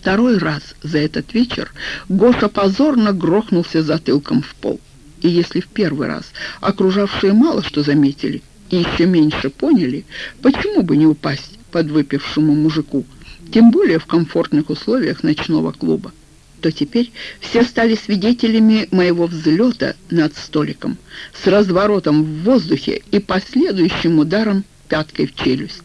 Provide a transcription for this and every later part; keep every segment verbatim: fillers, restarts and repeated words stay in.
второй раз за этот вечер Гоша позорно грохнулся затылком в пол. И если в первый раз окружавшие мало что заметили и еще меньше поняли, почему бы не упасть подвыпившему мужику, тем более в комфортных условиях ночного клуба, то теперь все стали свидетелями моего взлета над столиком с разворотом в воздухе и последующим ударом пяткой в челюсть.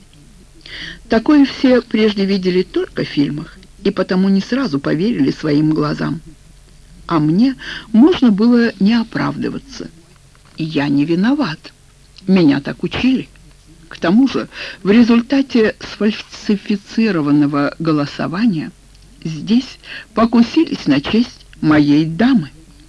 Такое все прежде видели только в фильмах, и потому не сразу поверили своим глазам. А мне можно было не оправдываться. Я не виноват. Меня так учили. К тому же, в результате сфальсифицированного голосования здесь покусились на честь моей дамы.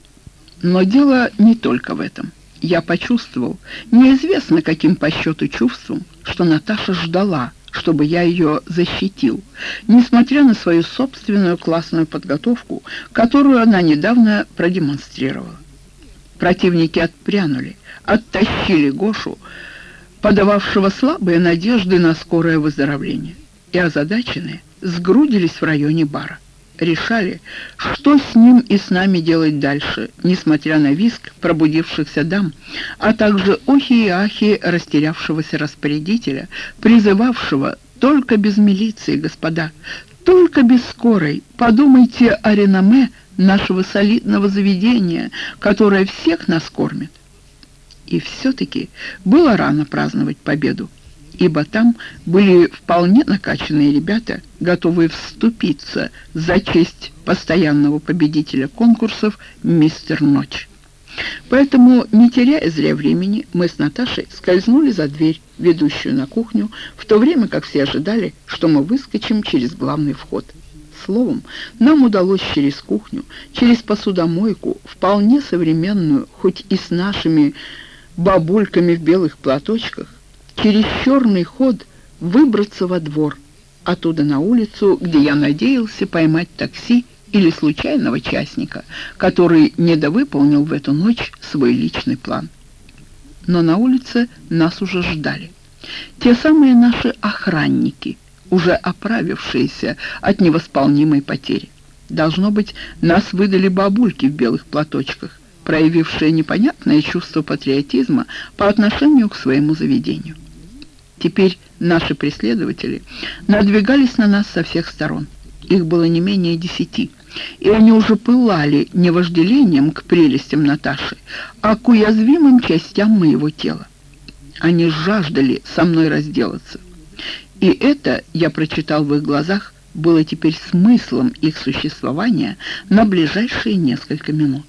Но дело не только в этом. Я почувствовал, неизвестно каким по счету чувством, что Наташа ждала, чтобы я ее защитил, несмотря на свою собственную классную подготовку, которую она недавно продемонстрировала. Противники отпрянули, оттащили Гошу, подававшего слабые надежды на скорое выздоровление, и озадаченные сгрудились в районе бара. Решали, что с ним и с нами делать дальше, несмотря на визг пробудившихся дам, а также охи и ахи растерявшегося распорядителя, призывавшего: «Только без милиции, господа, только без скорой, подумайте о реноме нашего солидного заведения, которое всех нас кормит». И все-таки было рано праздновать победу, ибо там были вполне накачанные ребята, готовые вступиться за честь постоянного победителя конкурсов «Мистер Ночь». Поэтому, не теряя зря времени, мы с Наташей скользнули за дверь, ведущую на кухню, в то время как все ожидали, что мы выскочим через главный вход. Словом, нам удалось через кухню, через посудомойку, вполне современную, хоть и с нашими бабульками в белых платочках, через черный ход выбраться во двор, оттуда на улицу, где я надеялся поймать такси или случайного частника, который недовыполнил в эту ночь свой личный план. Но на улице нас уже ждали. Те самые наши охранники, уже оправившиеся от невосполнимой потери. Должно быть, нас выдали бабульки в белых платочках, проявившие непонятное чувство патриотизма по отношению к своему заведению. Теперь наши преследователи надвигались на нас со всех сторон. Их было не менее десяти, и они уже пылали не вожделением к прелестям Наташи, а к уязвимым частям моего тела. Они жаждали со мной разделаться. И это, я прочитал в их глазах, было теперь смыслом их существования на ближайшие несколько минут.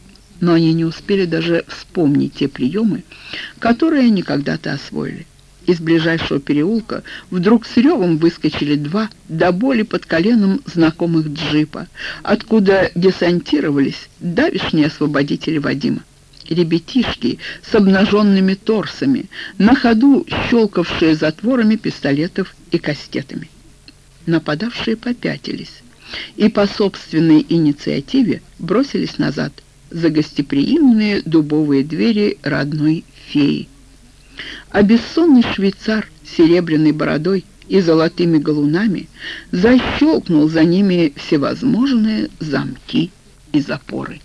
Но они не успели даже вспомнить те приемы, которые они когда-то освоили. Из ближайшего переулка вдруг с ревом выскочили два до боли под коленом знакомых джипа, откуда десантировались давишние освободители Вадима. Ребятишки с обнаженными торсами, на ходу щелкавшие затворами пистолетов и кастетами. Нападавшие попятились и по собственной инициативе бросились назад за гостеприимные дубовые двери родной феи. А бессонный швейцар с серебряной бородой и золотыми галунами защелкнул за ними всевозможные замки и запоры.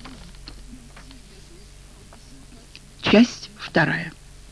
Часть вторая.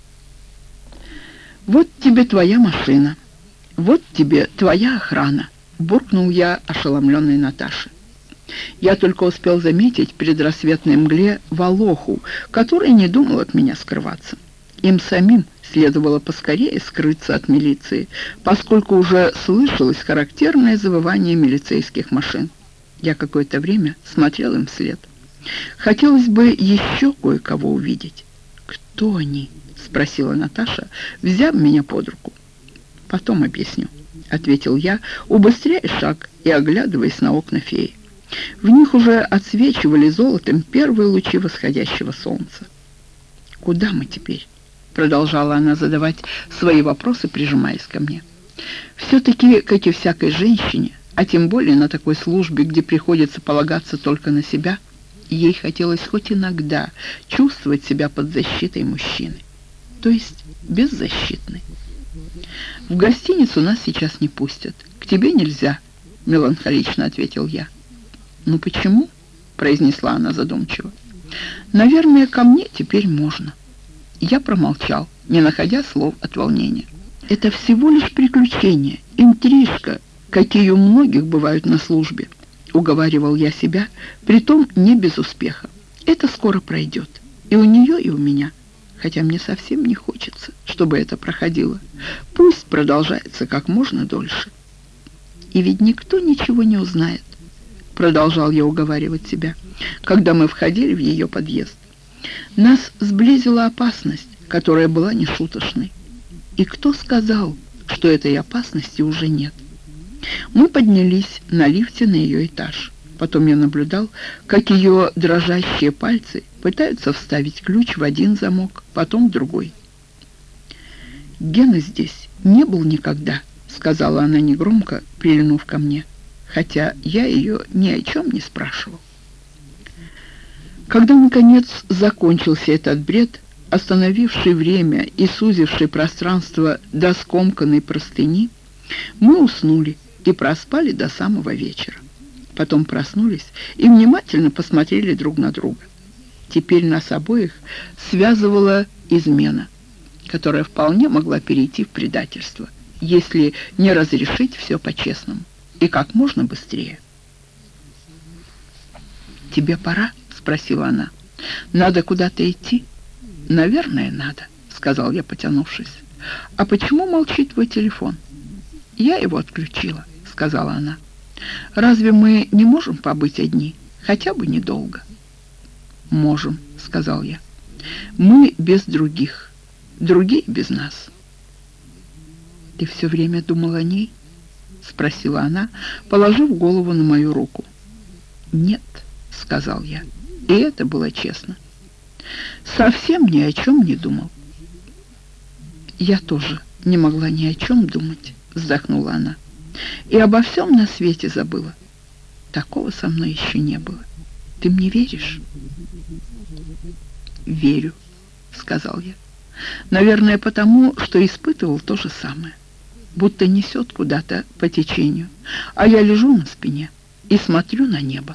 «Вот тебе твоя машина, вот тебе твоя охрана», — буркнул я ошеломленной Наташе. Я только успел заметить в предрассветной мгле Волоху, который не думал от меня скрываться. Им самим следовало поскорее скрыться от милиции, поскольку уже слышалось характерное завывание милицейских машин. Я какое-то время смотрел им вслед. Хотелось бы еще кое-кого увидеть. «Кто они?» — спросила Наташа, взяв меня под руку. «Потом объясню», — ответил я, убыстряя шаг и оглядываясь на окна феи. В них уже отсвечивали золотом первые лучи восходящего солнца. «Куда мы теперь?» — продолжала она задавать свои вопросы, прижимаясь ко мне. «Все-таки, как и всякой женщине, а тем более на такой службе, где приходится полагаться только на себя, ей хотелось хоть иногда чувствовать себя под защитой мужчины, то есть беззащитной. В гостиницу нас сейчас не пустят, к тебе нельзя, — меланхолично ответил я. «Ну почему?» — произнесла она задумчиво. «Наверное, ко мне теперь можно». Я промолчал, не находя слов от волнения. «Это всего лишь приключение, интрижка, какие у многих бывают на службе», — уговаривал я себя, притом не без успеха. «Это скоро пройдет, и у нее, и у меня, хотя мне совсем не хочется, чтобы это проходило. Пусть продолжается как можно дольше». «И ведь никто ничего не узнает», — продолжал я уговаривать себя, когда мы входили в ее подъезд. «Нас сблизила опасность, которая была нешуточной. И кто сказал, что этой опасности уже нет?» Мы поднялись на лифте на ее этаж. Потом я наблюдал, как ее дрожащие пальцы пытаются вставить ключ в один замок, потом в другой. «Гена здесь не был никогда», — сказала она негромко, прильнув ко мне, хотя я ее ни о чем не спрашивал. Когда, наконец, закончился этот бред, остановивший время и сузивший пространство до скомканной простыни, мы уснули и проспали до самого вечера. Потом проснулись и внимательно посмотрели друг на друга. Теперь нас обоих связывала измена, которая вполне могла перейти в предательство, если не разрешить все по-честному и как можно быстрее. «Тебе пора?» — спросила она. «Надо куда-то идти?» «Наверное, надо», — сказал я, потянувшись. «А почему молчит твой телефон?» «Я его отключила», — сказала она. «Разве мы не можем побыть одни, хотя бы недолго?» «Можем», — сказал я. «Мы без других, другие без нас». «Ты все время думал о ней?» — спросила она, положив голову на мою руку. «Нет», — сказал я, и это было честно. «Совсем ни о чем не думал». «Я тоже не могла ни о чем думать», — вздохнула она. «И обо всем на свете забыла. Такого со мной еще не было. Ты мне веришь?» «Верю», — сказал я. «Наверное, потому, что испытывал то же самое. Будто несет куда-то по течению, а я лежу на спине и смотрю на небо».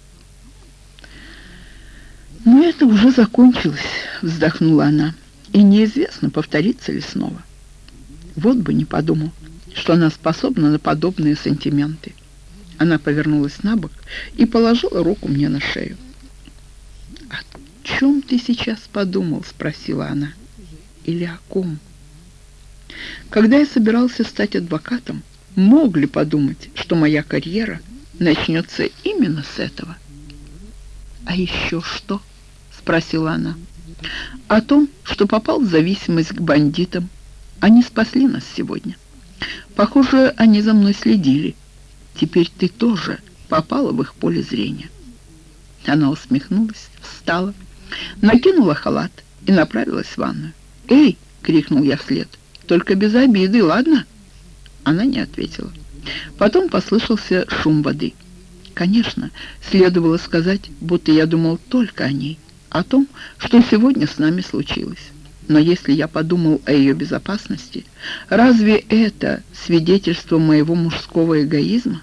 «Но это уже закончилось», — вздохнула она, «и неизвестно, повторится ли снова. Вот бы не подумал, что она способна на подобные сантименты». Она повернулась на бок и положила руку мне на шею. «О чем ты сейчас подумал?» — спросила она. «Или о ком?» Когда я собирался стать адвокатом, мог ли подумать, что моя карьера начнется именно с этого? «А еще что?» — спросила она. «О том, что попал в зависимость к бандитам. Они спасли нас сегодня. Похоже, они за мной следили. Теперь ты тоже попала в их поле зрения». Она усмехнулась, встала, накинула халат и направилась в ванную. «Эй!» — крикнул я вслед. «Только без обиды, ладно?» Она не ответила. Потом послышался шум воды. Конечно, следовало сказать, будто я думал только о ней, о том, что сегодня с нами случилось. Но если я подумал о ее безопасности, разве это свидетельство моего мужского эгоизма?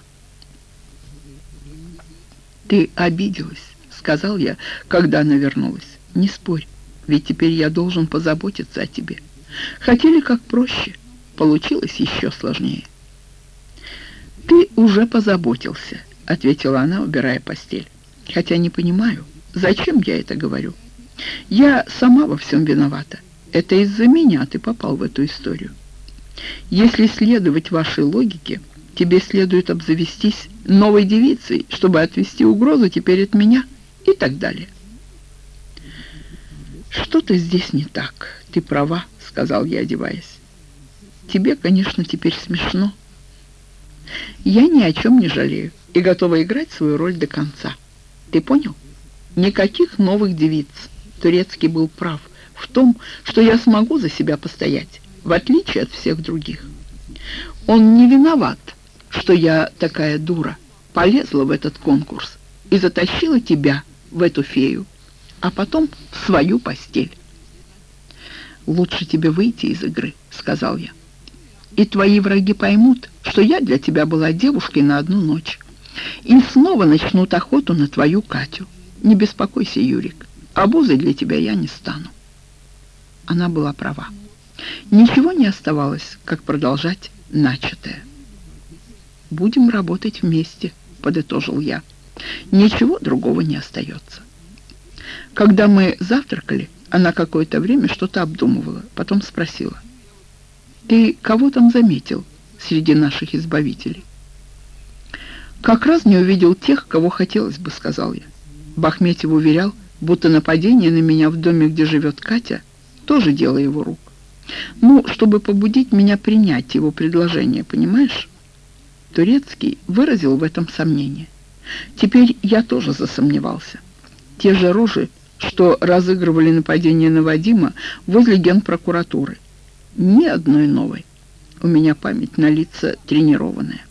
«Ты обиделась», — сказал я, когда она вернулась. «Не спорь, ведь теперь я должен позаботиться о тебе. Хотели как проще, получилось еще сложнее». «Ты уже позаботился», — ответила она, убирая постель. «Хотя не понимаю, зачем я это говорю. Я сама во всем виновата. Это из-за меня ты попал в эту историю. Если следовать вашей логике, тебе следует обзавестись новой девицей, чтобы отвести угрозу теперь от меня и так далее». «Что-то здесь не так. Ты права», — сказал я, одеваясь. «Тебе, конечно, теперь смешно. Я ни о чем не жалею и готова играть свою роль до конца. Ты понял? Никаких новых девиц. Турецкий был прав в том, что я смогу за себя постоять, в отличие от всех других. Он не виноват, что я такая дура, полезла в этот конкурс и затащила тебя в эту фею, а потом в свою постель». «Лучше тебе выйти из игры», — сказал я. и твои враги поймут, что я для тебя была девушкой на одну ночь, и снова начнут охоту на твою Катю. Не беспокойся, Юрик, обузой для тебя я не стану». Она была права. Ничего не оставалось, как продолжать начатое. «Будем работать вместе», — подытожил я. «Ничего другого не остается». Когда мы завтракали, она какое-то время что-то обдумывала, потом спросила: «Ты кого там заметил среди наших избавителей?» «Как раз не увидел тех, кого хотелось бы», — сказал я. Бахметьев уверял, будто нападение на меня в доме, где живет Катя, тоже дело его рук. Ну, чтобы побудить меня принять его предложение, понимаешь? Турецкий выразил в этом сомнение. Теперь я тоже засомневался. Те же рожи, что разыгрывали нападение на Вадима возле генпрокуратуры. Ни одной новой. У меня память на лица тренированная.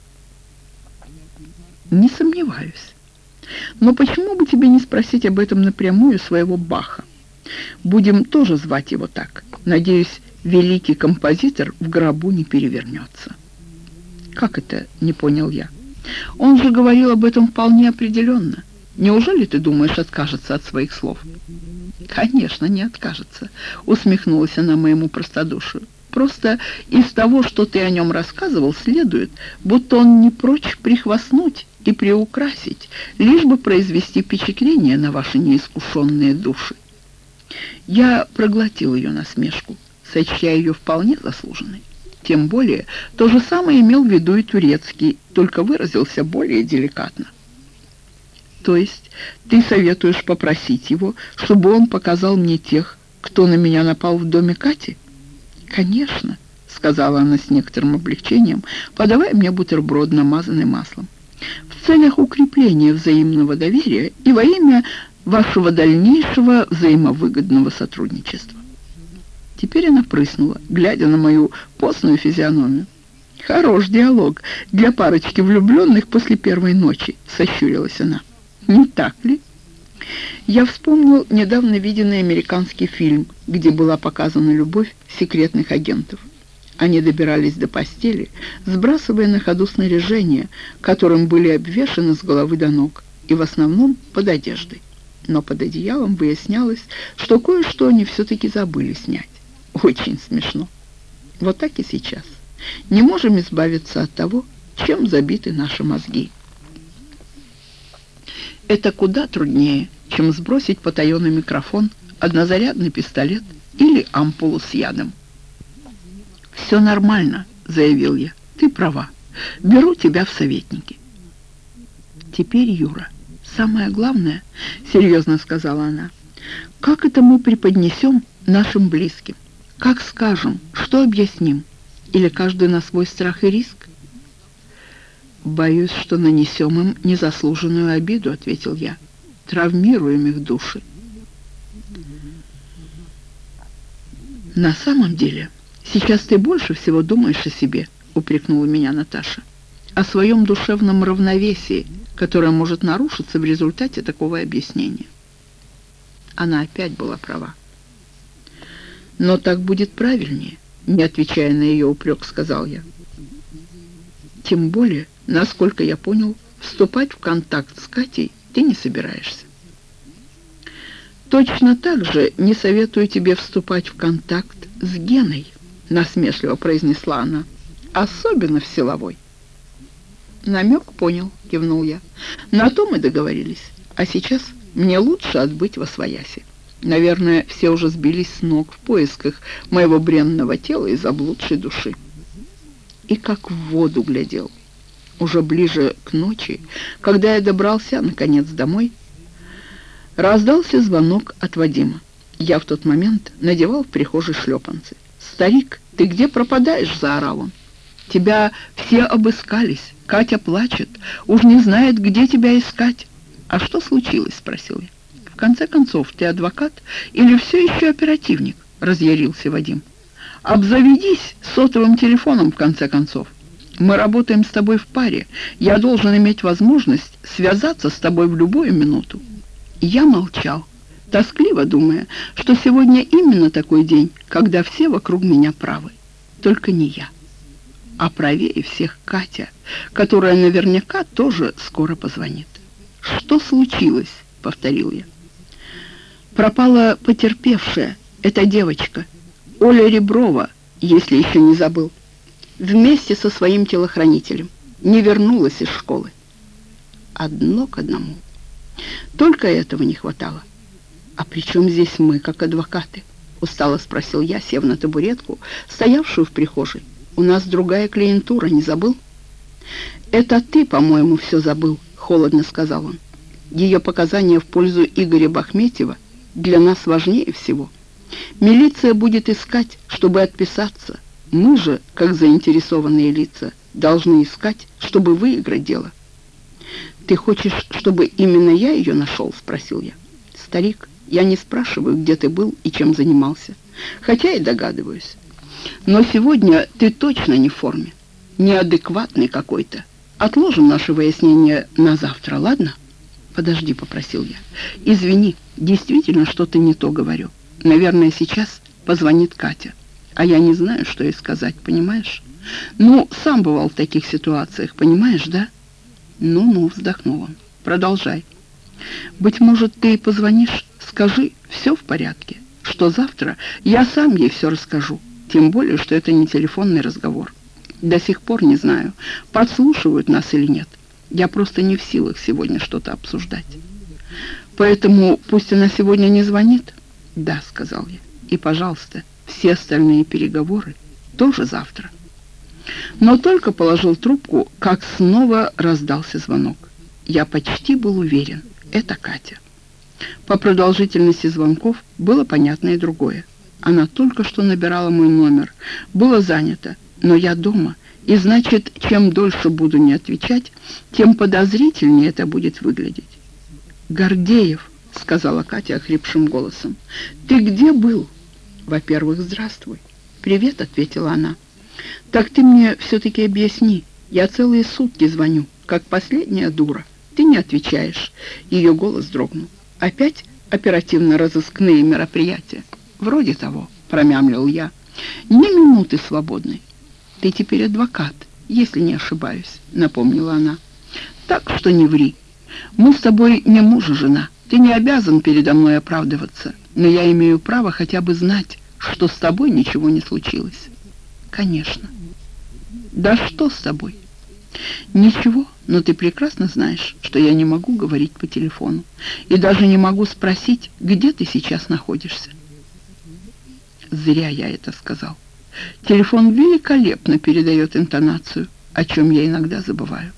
Не сомневаюсь. Но почему бы тебе не спросить об этом напрямую своего Баха? Будем тоже звать его так. Надеюсь, великий композитор в гробу не перевернется. Как это, не понял я? Он же говорил об этом вполне определенно. Неужели ты думаешь, откажется от своих слов? Конечно, не откажется, усмехнулась она моему простодушию. Просто из того, что ты о нем рассказывал, следует, будто он не прочь прихвастнуть и приукрасить, лишь бы произвести впечатление на ваши неискушенные души. Я проглотил ее насмешку, сочтя ее вполне заслуженной. Тем более, то же самое имел в виду и Турецкий, только выразился более деликатно. То есть ты советуешь попросить его, чтобы он показал мне тех, кто на меня напал в доме Кати? Конечно, сказала она с некоторым облегчением, подавая мне бутерброд, намазанный маслом. В целях укрепления взаимного доверия и во имя вашего дальнейшего взаимовыгодного сотрудничества. Теперь она прыснула, глядя на мою постную физиономию. «Хорош диалог для парочки влюбленных после первой ночи», — сощурилась она. «Не так ли?» Я вспомнил недавно виденный американский фильм, где была показана любовь секретных агентов. Они добирались до постели, сбрасывая на ходу снаряжение, которым были обвешаны с головы до ног, и в основном под одеждой. Но под одеялом выяснялось, что кое-что они все-таки забыли снять. Очень смешно. Вот так и сейчас. Не можем избавиться от того, чем забиты наши мозги. Это куда труднее, чем сбросить потаенный микрофон, однозарядный пистолет или ампулу с ядом. «Все нормально», — заявил я. «Ты права. Беру тебя в советники». «Теперь, Юра, самое главное, — серьезно сказала она, — как это мы преподнесем нашим близким? Как скажем, что объясним? Или каждый на свой страх и риск?» «Боюсь, что нанесем им незаслуженную обиду», — ответил я. «Травмируем их души». «На самом деле, сейчас ты больше всего думаешь о себе», — упрекнула меня Наташа. «О своем душевном равновесии, которое может нарушиться в результате такого объяснения». Она опять была права. «Но так будет правильнее», — не отвечая на ее упрек, сказал я. «Тем более, насколько я понял, вступать в контакт с Катей ты не собираешься». «Точно так же не советую тебе вступать в контакт с Геной», — насмешливо произнесла она, — «особенно в силовой». «Намек понял», — кивнул я. «На то мы договорились. А сейчас мне лучше отбыть восвояси. Наверное, все уже сбились с ног в поисках моего бренного тела и заблудшей души». И как в воду глядел. Уже ближе к ночи, когда я добрался, наконец, домой, раздался звонок от Вадима. Я в тот момент надевал в прихожей шлепанцы. «Старик, ты где пропадаешь?» — заорал он. «Тебя все обыскались. Катя плачет. Уж не знает, где тебя искать». «А что случилось?» — спросил я. «В конце концов, ты адвокат или все еще оперативник?» — разъярился Вадим. «Обзаведись сотовым телефоном, в конце концов. Мы работаем с тобой в паре. Я должен иметь возможность связаться с тобой в любую минуту». Я молчал, тоскливо думая, что сегодня именно такой день, когда все вокруг меня правы. Только не я. А правее всех Катя, которая наверняка тоже скоро позвонит. «Что случилось?» — повторил я. «Пропала потерпевшая, эта девочка, Оля Реброва, если еще не забыл, вместе со своим телохранителем. Не вернулась из школы». Одно к одному. Только этого не хватало. «А при чем здесь мы, как адвокаты?» — устало спросил я, сев на табуретку, стоявшую в прихожей. «У нас другая клиентура, не забыл?» «Это ты, по-моему, все забыл», — холодно сказал он. «Ее показания в пользу Игоря Бахметьева для нас важнее всего. Милиция будет искать, чтобы отписаться. Мы же, как заинтересованные лица, должны искать, чтобы выиграть дело». «Ты хочешь, чтобы именно я ее нашел?» — спросил я. «Старик, я не спрашиваю, где ты был и чем занимался, хотя и догадываюсь. Но сегодня ты точно не в форме, неадекватный какой-то. Отложим наше выяснение на завтра, ладно?» «Подожди», — попросил я. «Извини, действительно что-то не то говорю. Наверное, сейчас позвонит Катя, а я не знаю, что ей сказать, понимаешь? Ну, сам бывал в таких ситуациях, понимаешь, да?» «Ну-ну», — вздохнул он. «Продолжай. Быть может, ты позвонишь, скажи, все в порядке, что завтра я сам ей все расскажу, тем более, что это не телефонный разговор. До сих пор не знаю, подслушивают нас или нет. Я просто не в силах сегодня что-то обсуждать. Поэтому пусть она сегодня не звонит?» «Да», — сказал я. «И, пожалуйста, все остальные переговоры тоже завтра». Но только положил трубку, как снова раздался звонок. Я почти был уверен, это Катя. По продолжительности звонков было понятно и другое. Она только что набирала мой номер. Было занято, но я дома, и значит, чем дольше буду не отвечать, тем подозрительнее это будет выглядеть. «Гордеев», — сказала Катя охрипшим голосом, — «ты где был?» «Во-первых, здравствуй». «Привет», — ответила она. «Так ты мне все-таки объясни. Я целые сутки звоню, как последняя дура. Ты не отвечаешь». Ее голос дрогнул. «Опять оперативно-розыскные мероприятия?» «Вроде того», — промямлил я. «Ни минуты свободной». «Ты теперь адвокат, если не ошибаюсь», — напомнила она. «Так что не ври. Мы с тобой не муж и жена. Ты не обязан передо мной оправдываться, но я имею право хотя бы знать, что с тобой ничего не случилось». «Конечно». «Да что с тобой?» «Ничего, но ты прекрасно знаешь, что я не могу говорить по телефону и даже не могу спросить, где ты сейчас находишься». Зря я это сказал. Телефон великолепно передает интонацию, о чем я иногда забываю.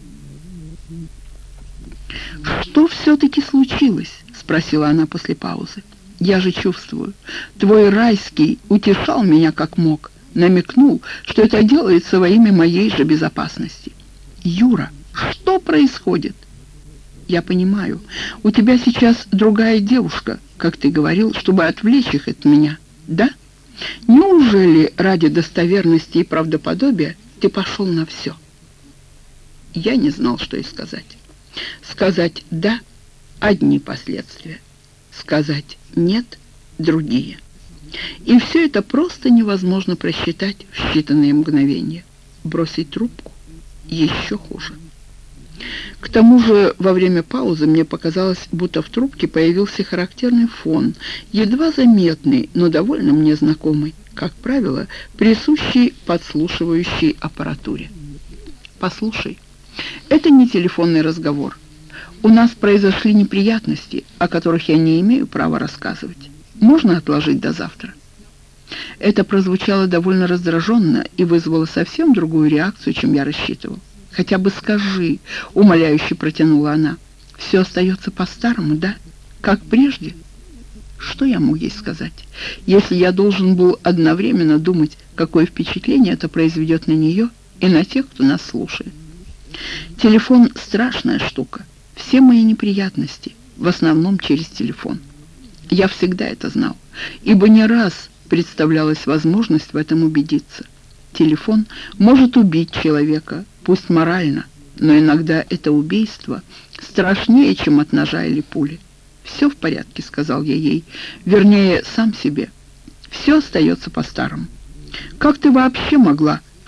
«Что все-таки случилось?» — спросила она после паузы. «Я же чувствую, твой Райский утешал меня как мог, намекнул, что это делается во имя моей же безопасности. Юра, что происходит?» «Я понимаю, у тебя сейчас другая девушка, как ты говорил, чтобы отвлечь их от меня, да? Неужели ради достоверности и правдоподобия ты пошел на все?» Я не знал, что и сказать. Сказать «да» — одни последствия, сказать «нет» — другие. И все это просто невозможно просчитать в считанные мгновения. Бросить трубку еще хуже. К тому же во время паузы мне показалось, будто в трубке появился характерный фон, едва заметный, но довольно мне знакомый, как правило, присущий подслушивающей аппаратуре. «Послушай, это не телефонный разговор. У нас произошли неприятности, о которых я не имею права рассказывать. Можно отложить до завтра?» Это прозвучало довольно раздраженно и вызвало совсем другую реакцию, чем я рассчитывал. «Хотя бы скажи», — умоляюще протянула она. «Все остается по-старому, да? Как прежде?» Что я мог ей сказать, если я должен был одновременно думать, какое впечатление это произведет на нее и на тех, кто нас слушает? Телефон — страшная штука. Все мои неприятности в основном через телефон. Я всегда это знал, ибо не раз представлялась возможность в этом убедиться. Телефон может убить человека, пусть морально, но иногда это убийство страшнее, чем от ножа или пули. «Все в порядке», — сказал я ей, вернее, сам себе. «Все остается по-старому. Как ты вообще могла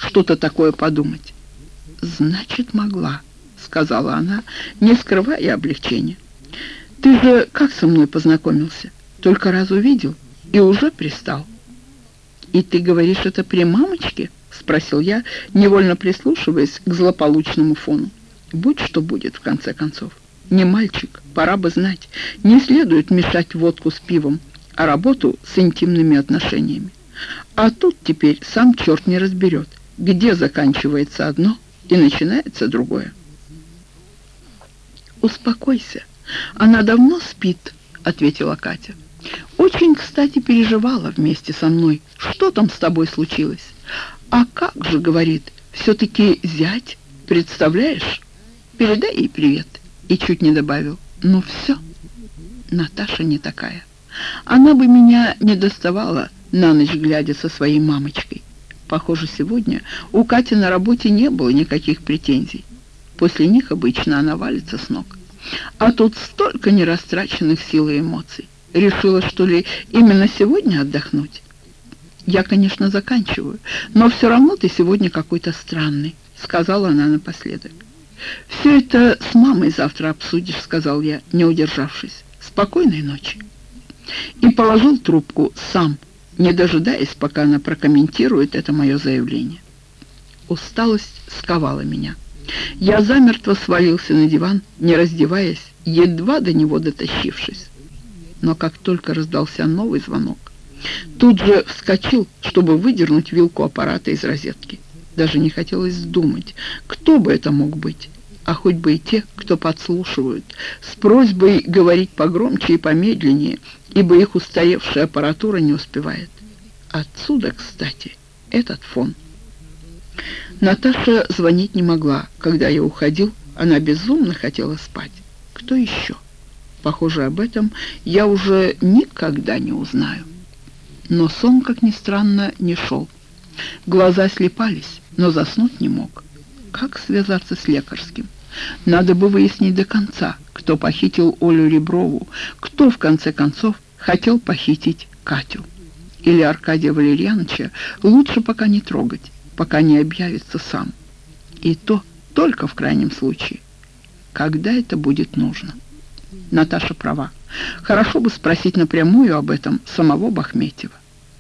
что-то такое подумать». «Значит, могла», — сказала она, не скрывая облегчения. «Ты же как со мной познакомился? Только раз увидел и уже пристал». «И ты говоришь это при мамочке?» — спросил я, невольно прислушиваясь к злополучному фону. «Будь что будет, в конце концов. Не мальчик, пора бы знать. Не следует мешать водку с пивом, а работу с интимными отношениями. А тут теперь сам черт не разберет, где заканчивается одно и начинается другое». «Успокойся, она давно спит», — ответила Катя. «Очень, кстати, переживала вместе со мной. Что там с тобой случилось? А как же, — говорит, — все-таки зять, представляешь? Передай ей привет». И чуть не добавил: «Ну все, Наташа не такая. Она бы меня не доставала на ночь глядя со своей мамочкой». Похоже, сегодня у Кати на работе не было никаких претензий. После них обычно она валится с ног. А тут столько нерастраченных сил и эмоций. Решила, что ли, именно сегодня отдохнуть? «Я, конечно, заканчиваю, но все равно ты сегодня какой-то странный», — сказала она напоследок. «Все это с мамой завтра обсудишь», — сказал я, не удержавшись. «Спокойной ночи». И положил трубку сам, не дожидаясь, пока она прокомментирует это мое заявление. Усталость сковала меня. Я замертво свалился на диван, не раздеваясь, едва до него дотащившись. Но как только раздался новый звонок, тут же вскочил, чтобы выдернуть вилку аппарата из розетки. Даже не хотелось думать, кто бы это мог быть, а хоть бы и те, кто подслушивают, с просьбой говорить погромче и помедленнее, ибо их устаревшая аппаратура не успевает. Отсюда, кстати, этот фон. Наташа звонить не могла. Когда я уходил, она безумно хотела спать. Кто еще? Похоже, об этом я уже никогда не узнаю. Но сон, как ни странно, не шел. Глаза слепались, но заснуть не мог. Как связаться с лекарским? Надо бы выяснить до конца, кто похитил Олю Реброву, кто, в конце концов, хотел похитить Катю. Или Аркадия Валерьяновича лучше пока не трогать, пока не объявится сам. И то только в крайнем случае, когда это будет нужно. Наташа права. Хорошо бы спросить напрямую об этом самого Бахметьева.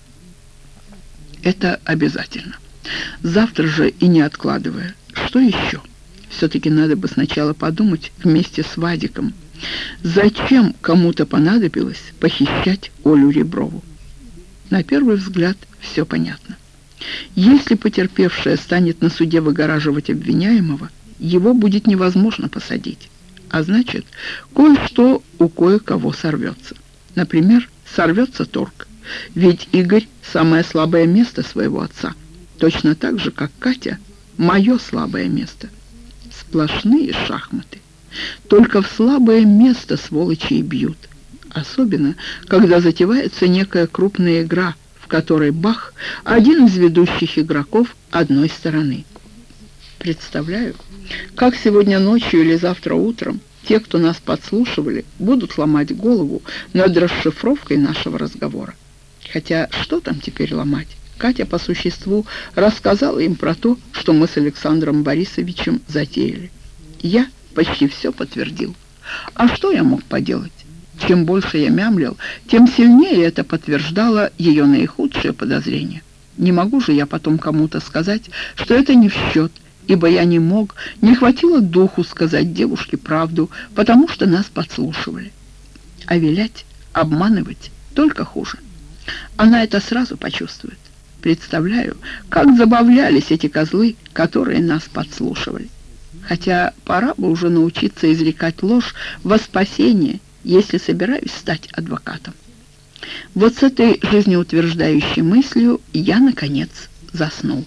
Это обязательно. Завтра же и не откладывая. Что еще? Все-таки надо бы сначала подумать вместе с Вадиком, зачем кому-то понадобилось похищать Олю Реброву. На первый взгляд все понятно. Если потерпевшая станет на суде выгораживать обвиняемого, его будет невозможно посадить. А значит, кое-что у кое-кого сорвется. Например, сорвется торг. Ведь Игорь – самое слабое место своего отца. Точно так же, как Катя – мое слабое место. Сплошные шахматы. Только в слабое место сволочи и бьют. Особенно, когда затевается некая крупная игра, в которой Бах – один из ведущих игроков одной стороны. Представляю, как сегодня ночью или завтра утром те, кто нас подслушивали, будут ломать голову над расшифровкой нашего разговора. Хотя что там теперь ломать? Катя по существу рассказала им про то, что мы с Александром Борисовичем затеяли. Я почти все подтвердил. А что я мог поделать? Чем больше я мямлил, тем сильнее это подтверждало ее наихудшие подозрения. Не могу же я потом кому-то сказать, что это не в счет, ибо я не мог, не хватило духу сказать девушке правду, потому что нас подслушивали. А вилять, обманывать только хуже. Она это сразу почувствует. Представляю, как забавлялись эти козлы, которые нас подслушивали. Хотя пора бы уже научиться изрекать ложь во спасение, если собираюсь стать адвокатом. Вот с этой жизнеутверждающей мыслью я, наконец, заснул.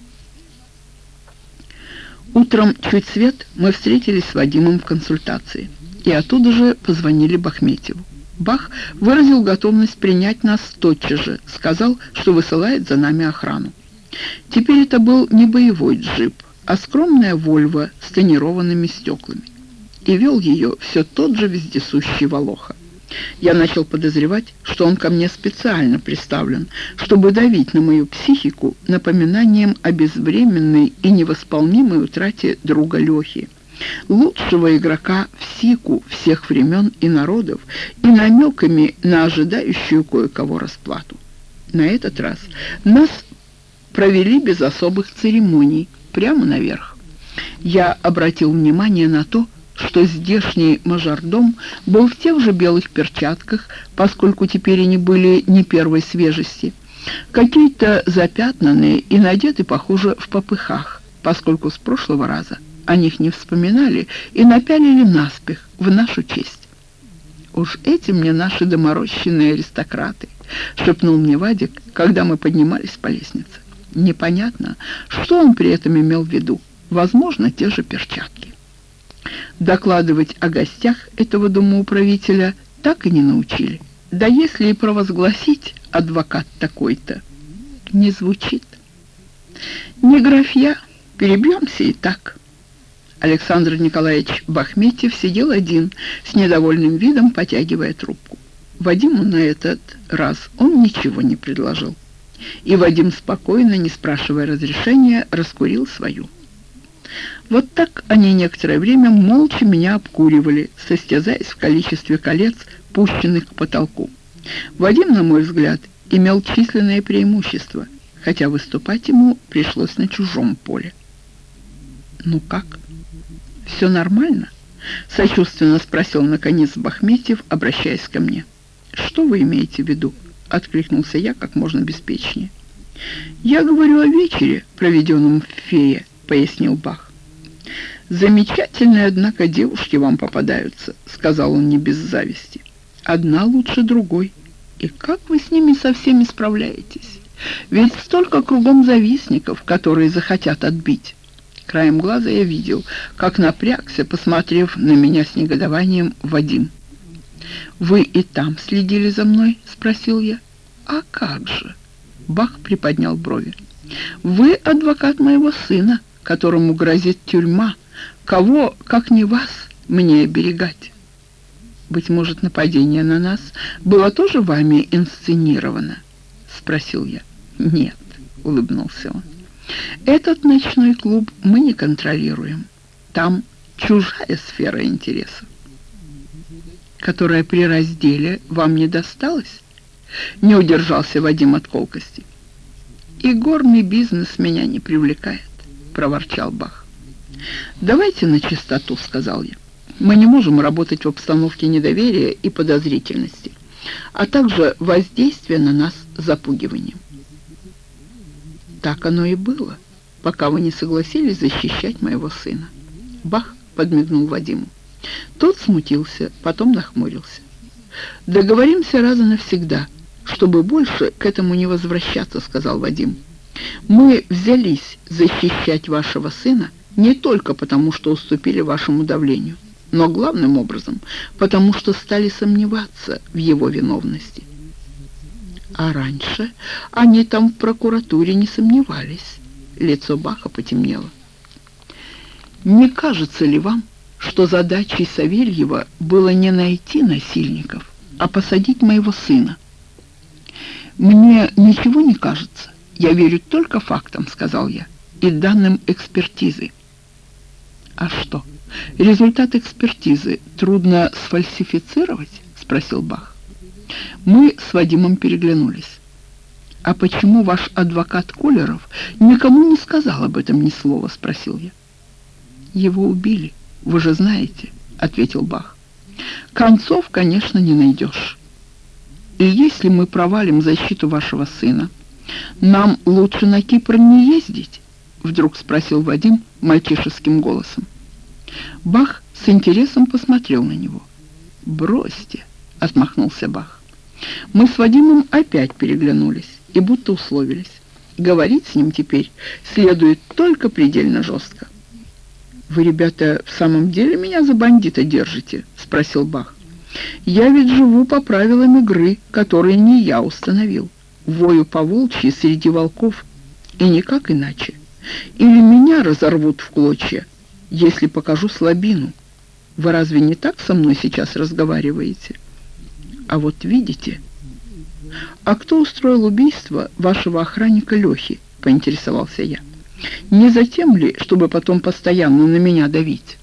Утром чуть свет мы встретились с Вадимом в консультации, и оттуда же позвонили Бахметьеву. Бах выразил готовность принять нас тотчас же, сказал, что высылает за нами охрану. Теперь это был не боевой джип, а скромная «Вольво» с тонированными стеклами. И вел ее все тот же вездесущий Волоха. Я начал подозревать, что он ко мне специально приставлен, чтобы давить на мою психику напоминанием о безвременной и невосполнимой утрате друга Лехи, лучшего игрока в сику всех времен и народов, и намеками на ожидающую кое-кого расплату. На этот раз нас провели без особых церемоний, прямо наверх. Я обратил внимание на то, что здешний мажордом был в тех же белых перчатках, поскольку теперь они были не первой свежести, какие-то запятнанные и надеты, похоже, в попыхах, поскольку с прошлого раза о них не вспоминали и напялили наспех в нашу честь. «Уж эти мне наши доморощенные аристократы», — шепнул мне Вадик, когда мы поднимались по лестнице. Непонятно, что он при этом имел в виду. Возможно, те же перчатки. Докладывать о гостях этого домоуправителя так и не научили. Да если и провозгласить «адвокат такой-то», не звучит. Не графья, перебьемся и так. Александр Николаевич Бахметьев сидел один, с недовольным видом потягивая трубку. Вадиму на этот раз он ничего не предложил. И Вадим спокойно, не спрашивая разрешения, раскурил свою. Вот так они некоторое время молча меня обкуривали, состязаясь в количестве колец, пущенных к потолку. Вадим, на мой взгляд, имел численное преимущество, хотя выступать ему пришлось на чужом поле. «Ну как? Все нормально?» — сочувственно спросил наконец Бахметьев, обращаясь ко мне. «Что вы имеете в виду?» — откликнулся я как можно беспечнее. «Я говорю о вечере, проведенном в Фее», — пояснил Бах. «Замечательные, однако, девушки вам попадаются», — сказал он не без зависти. «Одна лучше другой. И как вы с ними со всеми справляетесь? Ведь столько кругом завистников, которые захотят отбить». Краем глаза я видел, как напрягся, посмотрев на меня с негодованием, Вадим. «Вы и там следили за мной?» — спросил я. «А как же?» — Бах приподнял брови. «Вы адвокат моего сына, которому грозит тюрьма. Кого, как не вас, мне оберегать?» «Быть может, нападение на нас было тоже вами инсценировано?» — спросил я. «Нет», — улыбнулся он. «Этот ночной клуб мы не контролируем. Там чужая сфера интересов». «Которая при разделе вам не досталась?» Не удержался Вадим от колкости. «И горный бизнес меня не привлекает», — проворчал Бах. «Давайте на чистоту», — сказал я. «Мы не можем работать в обстановке недоверия и подозрительности, а также воздействия на нас запугиванием». «Так оно и было, пока вы не согласились защищать моего сына». Бах подмигнул Вадиму. Тот смутился, потом нахмурился. «Договоримся раз и навсегда, чтобы больше к этому не возвращаться», — сказал Вадим. «Мы взялись защищать вашего сына не только потому, что уступили вашему давлению, но главным образом потому, что стали сомневаться в его виновности». «А раньше они там в прокуратуре не сомневались». Лицо Баха потемнело. «Не кажется ли вам, что задачей Савельева было не найти насильников, а посадить моего сына?» «Мне ничего не кажется. Я верю только фактам», — сказал я, — «и данным экспертизы». «А что, результат экспертизы трудно сфальсифицировать?» — спросил Бах. Мы с Вадимом переглянулись. «А почему ваш адвокат Колеров никому не сказал об этом ни слова?» — спросил я. «Его убили, вы же знаете», — ответил Бах. «Концов, конечно, не найдешь. И если мы провалим защиту вашего сына, нам лучше на Кипр не ездить?» — вдруг спросил Вадим мальчишеским голосом. Бах с интересом посмотрел на него. «Бросьте», — отмахнулся Бах. Мы с Вадимом опять переглянулись и будто условились. Говорить с ним теперь следует только предельно жестко. «Вы, ребята, в самом деле меня за бандита держите?» — спросил Бах. «Я ведь живу по правилам игры, которые не я установил. Вою по-волчьи среди волков, и никак иначе. Или меня разорвут в клочья, если покажу слабину. Вы разве не так со мной сейчас разговариваете?» А вот видите... «А кто устроил убийство вашего охранника Лехи?» — поинтересовался я. «Не затем ли, чтобы потом постоянно на меня давить?»